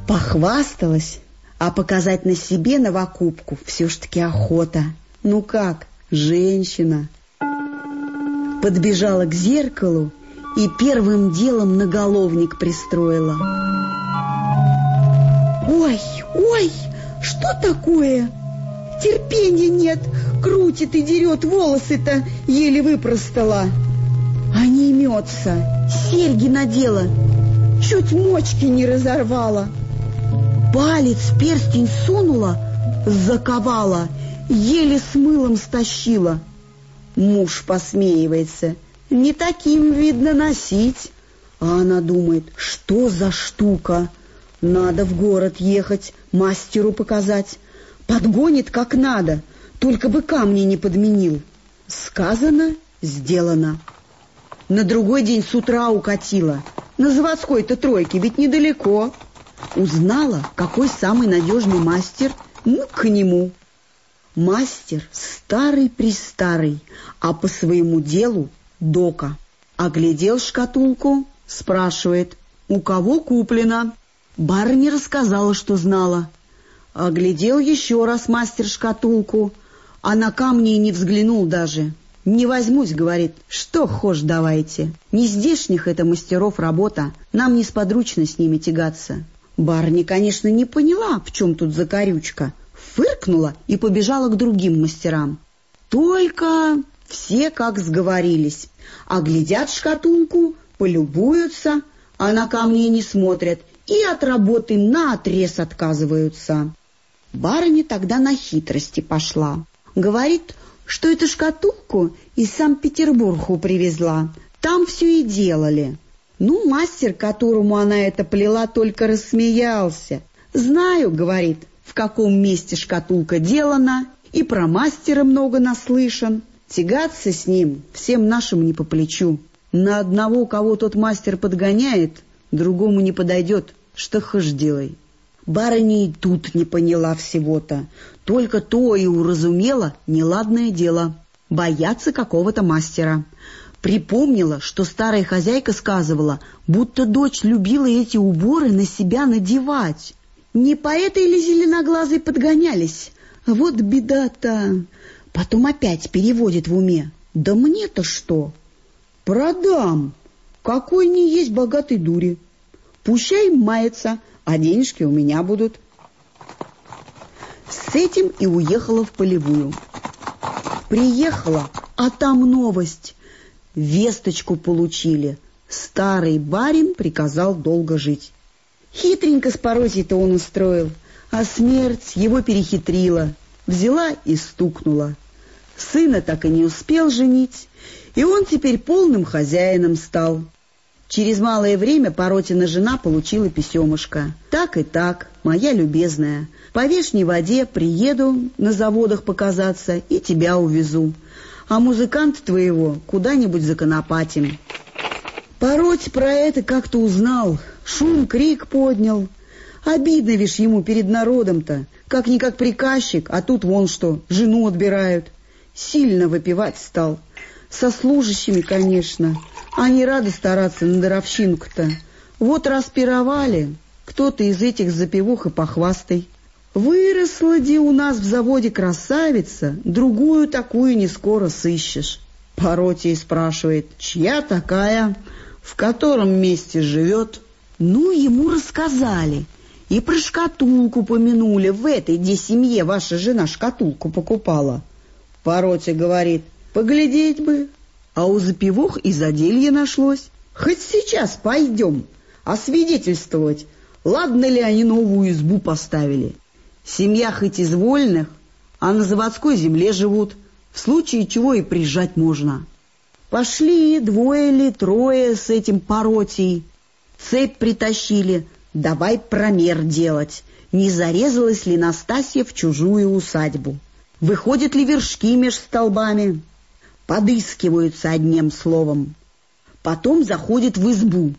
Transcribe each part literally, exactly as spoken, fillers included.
Похвасталась, а показать на себе новокупку все ж таки охота. Ну как, женщина. Подбежала к зеркалу и первым делом наголовник пристроила. Ой, ой, что такое? Терпения нет, крутит и дерет, волосы-то еле выпростала. А не имется, серьги надела, чуть мочки не разорвала. Палец перстень сунула, заковала, еле с мылом стащила. Муж посмеивается, не таким, видно, носить. А она думает, что за штука? Надо в город ехать, мастеру показать. Подгонит как надо, только бы камни не подменил. Сказано, сделано. На другой день с утра укатила. На заводской-то тройке, ведь недалеко. Узнала, какой самый надежный мастер, ну, к нему. Мастер старый-престарый, а по своему делу дока. Оглядел шкатулку, спрашивает, у кого куплено? Барыня рассказала, что знала. Оглядел еще раз мастер шкатулку, а на камни и не взглянул даже. «Не возьмусь», — говорит, — «что хошь давайте. Не здешних это мастеров работа, нам несподручно с ними тягаться». Барыня, конечно, не поняла, в чем тут закорючка, фыркнула и побежала к другим мастерам. Только все как сговорились, оглядят шкатулку, полюбуются, а на камни не смотрят и от работы наотрез отказываются. Барыня тогда на хитрости пошла. Говорит, что эту шкатулку из Санкт-Петербурга привезла. Там все и делали. Ну, мастер, которому она это плела, только рассмеялся. «Знаю, — говорит, — в каком месте шкатулка делана, и про мастера много наслышан. Тягаться с ним всем нашим не по плечу. На одного, кого тот мастер подгоняет, другому не подойдет, что хошь делай». Барыня и тут не поняла всего-то, только то и уразумела неладное дело — бояться какого-то мастера. Припомнила, что старая хозяйка сказывала, будто дочь любила эти уборы на себя надевать. Не по этой ли зеленоглазой подгонялись? Вот беда-то. Потом опять переводит в уме. Да мне-то что? Продам. Какой не есть богатой дури. Пущай мается, а денежки у меня будут. С этим и уехала в полевую. Приехала, а там новость. Весточку получили. Старый барин приказал долго жить. Хитренько с Паросей-то он устроил, а смерть его перехитрила. Взяла и стукнула. Сына так и не успел женить, и он теперь полным хозяином стал. Через малое время Паротина жена получила писемышко. Так и так, моя любезная, по вешней воде приеду на заводах показаться и тебя увезу, а музыканта твоего куда-нибудь законопатим. Пароть про это как-то узнал, шум, крик поднял. Обидно, вишь, ему перед народом-то, как-никак приказчик, а тут вон что, жену отбирают. Сильно выпивать стал. Со служащими, конечно. Они рады стараться на даровщинку-то. Вот распировали, кто-то из этих запивух и похвастай. Выросла де у нас в заводе красавица, другую такую не скоро сыщешь. Паротий спрашивает, чья такая, в котором месте живет. Ну, ему рассказали. И про шкатулку помянули, в этой, где семье ваша жена шкатулку покупала. Паротий говорит, поглядеть бы. А у запивух и заделье нашлось. Хоть сейчас пойдем освидетельствовать, ладно ли они новую избу поставили. Семья хоть из вольных, а на заводской земле живут, в случае чего и прижать можно. Пошли двое или трое с этим Паротией. Цепь притащили, давай промер делать, не зарезалась ли Настасья в чужую усадьбу. Выходят ли вершки меж столбами? Подыскиваются одним словом. Потом заходит в избу.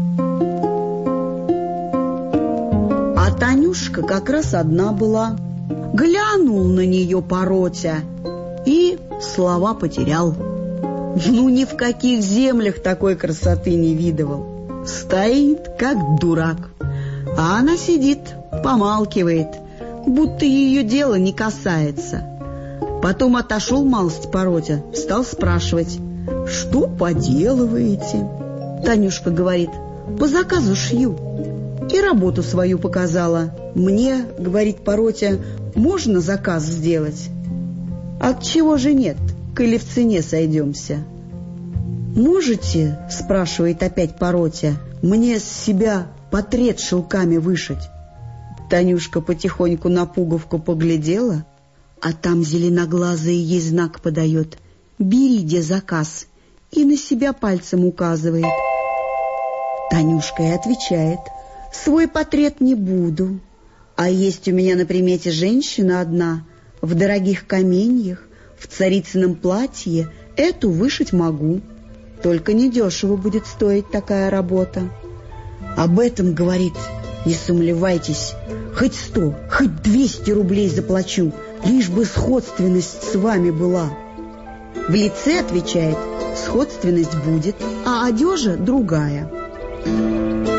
А Танюшка как раз одна была. Глянул на нее Паротя и слова потерял. Ну, ни в каких землях такой красоты не видывал. Стоит, как дурак. А она сидит, помалкивает, будто ее дело не касается. Потом отошел малость Паротя, стал спрашивать: «Что поделываете?» Танюшка говорит: «По заказу шью». И работу свою показала. «Мне, — говорит Паротя, — можно заказ сделать?» «Отчего же нет, коли в цене сойдемся?» «Можете, — спрашивает опять Паротя, — мне с себя портрет шелками вышить?» Танюшка потихоньку на пуговку поглядела, а там зеленоглазый ей знак подает: «Бери, де заказ», и на себя пальцем указывает. Танюшка и отвечает: «Свой портрет не буду, а есть у меня на примете женщина одна, в дорогих каменьях, в царицыном платье, эту вышить могу, только недешево будет стоить такая работа». Об этом, говорит, не сомневайтесь, хоть сто, хоть двести рублей заплачу, лишь бы сходственность с вами была. В лице, отвечает, сходственность будет, а одежа другая.